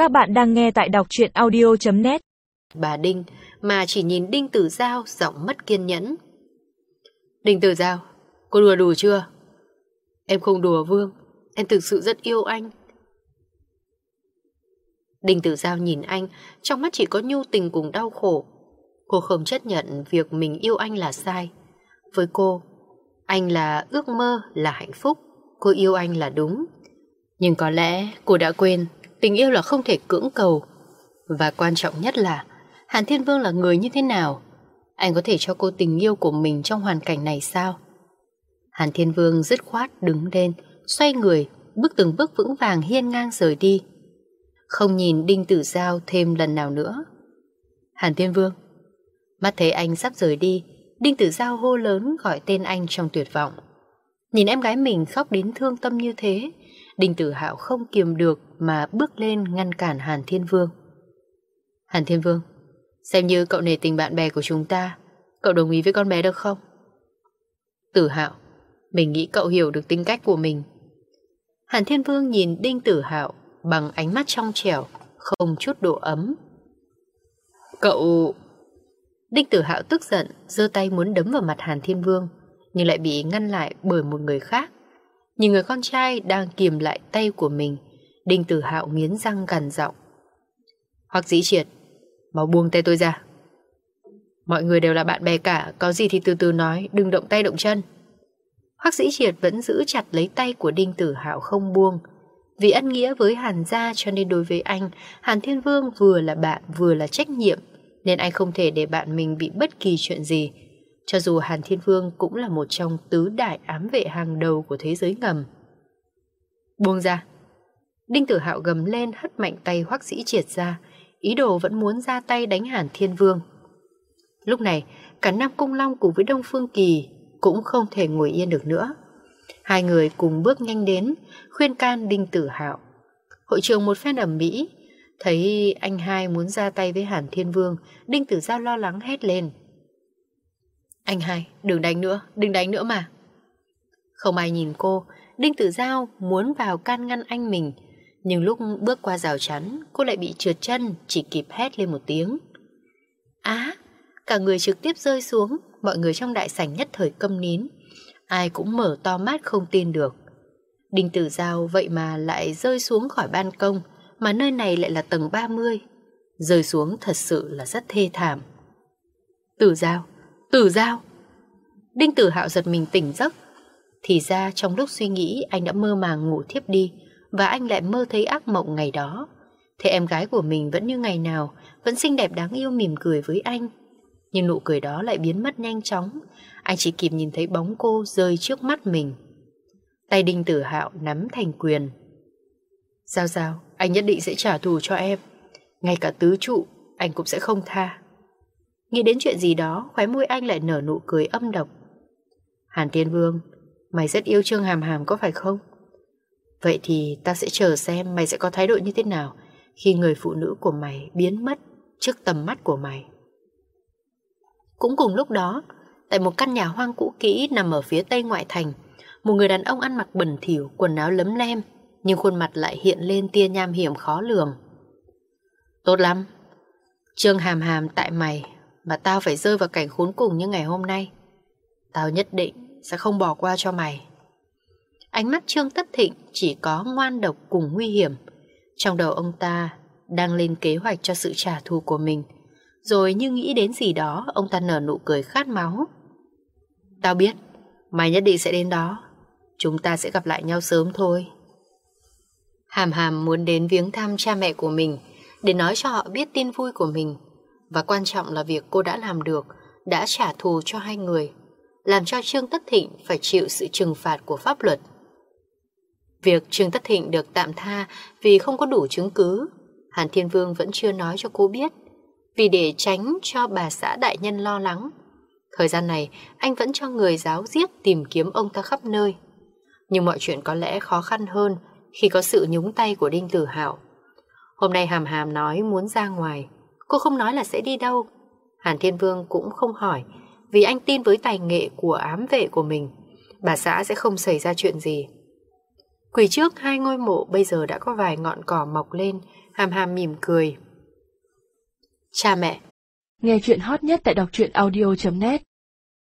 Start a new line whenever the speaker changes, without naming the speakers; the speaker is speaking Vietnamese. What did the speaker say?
Các bạn đang nghe tại đọc truyện audio.net.
Bà Đinh mà chỉ nhìn Đinh Tử Giao giọng mất kiên nhẫn. Đinh Tử Giao, cô đùa đủ chưa? Em không đùa Vương, em thực sự rất yêu anh. Đinh Tử Giao nhìn anh, trong mắt chỉ có nhu tình cùng đau khổ. Cô không chấp nhận việc mình yêu anh là sai. Với cô, anh là ước mơ, là hạnh phúc. Cô yêu anh là đúng. Nhưng có lẽ cô đã quên tình yêu là không thể cưỡng cầu. Và quan trọng nhất là Hàn Thiên Vương là người như thế nào? Anh có thể cho cô tình yêu của mình trong hoàn cảnh này sao? Hàn Thiên Vương dứt khoát đứng lên, xoay người, bước từng bước vững vàng hiên ngang rời đi. Không nhìn Đinh Tử Giao thêm lần nào nữa. Hàn Thiên Vương. Mắt thấy anh sắp rời đi, Đinh Tử Giao hô lớn gọi tên anh trong tuyệt vọng. Nhìn em gái mình khóc đến thương tâm như thế, Đinh Tử Hạo không kiềm được mà bước lên ngăn cản Hàn Thiên Vương. Hàn Thiên Vương, xem như cậu nể tình bạn bè của chúng ta, cậu đồng ý với con bé được không? Tử Hạo, mình nghĩ cậu hiểu được tính cách của mình. Hàn Thiên Vương nhìn Đinh Tử Hạo bằng ánh mắt trong trẻo, không chút độ ấm. Cậu... Đinh Tử Hạo tức giận, giơ tay muốn đấm vào mặt Hàn Thiên Vương, nhưng lại bị ngăn lại bởi một người khác. Nhìn người con trai đang kiềm lại tay của mình, Đinh Tử Hạo nghiến răng gằn giọng. Hoắc Dĩ Triệt, mau buông tay tôi ra. Mọi người đều là bạn bè cả, có gì thì từ từ nói, đừng động tay động chân. Hoắc Dĩ Triệt vẫn giữ chặt lấy tay của Đinh Tử Hạo không buông. Vì ân nghĩa với Hàn gia cho nên đối với anh, Hàn Thiên Vương vừa là bạn vừa là trách nhiệm, nên anh không thể để bạn mình bị bất kỳ chuyện gì. Cho dù Hàn Thiên Vương cũng là một trong tứ đại ám vệ hàng đầu của thế giới ngầm. Buông ra. Đinh Tử Hạo gầm lên hất mạnh tay Hoắc Dĩ Triệt ra, ý đồ vẫn muốn ra tay đánh Hàn Thiên Vương. Lúc này, cả Nam Cung Long cùng với Đông Phương Kỳ cũng không thể ngồi yên được nữa. Hai người cùng bước nhanh đến, khuyên can Đinh Tử Hạo. Hội trường một phen ầm ĩ, thấy anh hai muốn ra tay với Hàn Thiên Vương, Đinh Tử Giao lo lắng hét lên. Anh hai, đừng đánh nữa mà. Không ai nhìn cô, Đinh Tử Giao muốn vào can ngăn anh mình, nhưng lúc bước qua rào chắn, cô lại bị trượt chân, chỉ kịp hét lên một tiếng. Á, cả người trực tiếp rơi xuống, mọi người trong đại sảnh nhất thời câm nín. Ai cũng mở to mắt không tin được. Đinh Tử Giao vậy mà lại rơi xuống khỏi ban công, mà nơi này lại là tầng 30. Rơi xuống thật sự là rất thê thảm. Tử Giao. Đinh Tử Hạo giật mình tỉnh giấc. Thì ra trong lúc suy nghĩ anh đã mơ màng ngủ thiếp đi, và anh lại mơ thấy ác mộng ngày đó. Thế em gái của mình vẫn như ngày nào, vẫn xinh đẹp đáng yêu mỉm cười với anh. Nhưng nụ cười đó lại biến mất nhanh chóng. Anh chỉ kịp nhìn thấy bóng cô rơi trước mắt mình. Tay Đinh Tử Hạo nắm thành quyền. Giao, anh nhất định sẽ trả thù cho em. Ngay cả tứ trụ anh cũng sẽ không tha. Nghĩ đến chuyện gì đó, khóe môi anh lại nở nụ cười âm độc. Hàn Thiên Vương, mày rất yêu Trương Hàm Hàm có phải không? Vậy thì ta sẽ chờ xem mày sẽ có thái độ như thế nào khi người phụ nữ của mày biến mất trước tầm mắt của mày. Cũng cùng lúc đó, tại một căn nhà hoang cũ kỹ nằm ở phía tây ngoại thành, một người đàn ông ăn mặc bẩn thỉu, quần áo lấm lem, nhưng khuôn mặt lại hiện lên tia nham hiểm khó lường. Tốt lắm, Trương Hàm Hàm tại mày mà tao phải rơi vào cảnh khốn cùng như ngày hôm nay. Tao nhất định sẽ không bỏ qua cho mày. Ánh mắt Trương Tất Thịnh chỉ có ngoan độc cùng nguy hiểm. Trong đầu ông ta đang lên kế hoạch cho sự trả thù của mình. Rồi như nghĩ đến gì đó, ông ta nở nụ cười khát máu. Tao biết, mày nhất định sẽ đến đó. Chúng ta sẽ gặp lại nhau sớm thôi. Hàm Hàm muốn đến viếng thăm cha mẹ của mình, để nói cho họ biết tin vui của mình. Và quan trọng là việc cô đã làm được, đã trả thù cho hai người, làm cho Trương Tất Thịnh phải chịu sự trừng phạt của pháp luật. Việc Trương Tất Thịnh được tạm tha vì không có đủ chứng cứ, Hàn Thiên Vương vẫn chưa nói cho cô biết, vì để tránh cho bà xã đại nhân lo lắng. Thời gian này, anh vẫn cho người giáo giết tìm kiếm ông ta khắp nơi. Nhưng mọi chuyện có lẽ khó khăn hơn khi có sự nhúng tay của Đinh Tử Hạo. Hôm nay Hàm Hàm nói muốn ra ngoài, cô không nói là sẽ đi đâu. Hàn Thiên Vương cũng không hỏi, vì anh tin với tài nghệ của ám vệ của mình, bà xã sẽ không xảy ra chuyện gì. Quỷ trước hai ngôi mộ bây giờ đã có vài ngọn cỏ mọc lên, hàm hàm mỉm cười. Cha mẹ.
Nghe chuyện hot nhất tại đọc truyện audio.net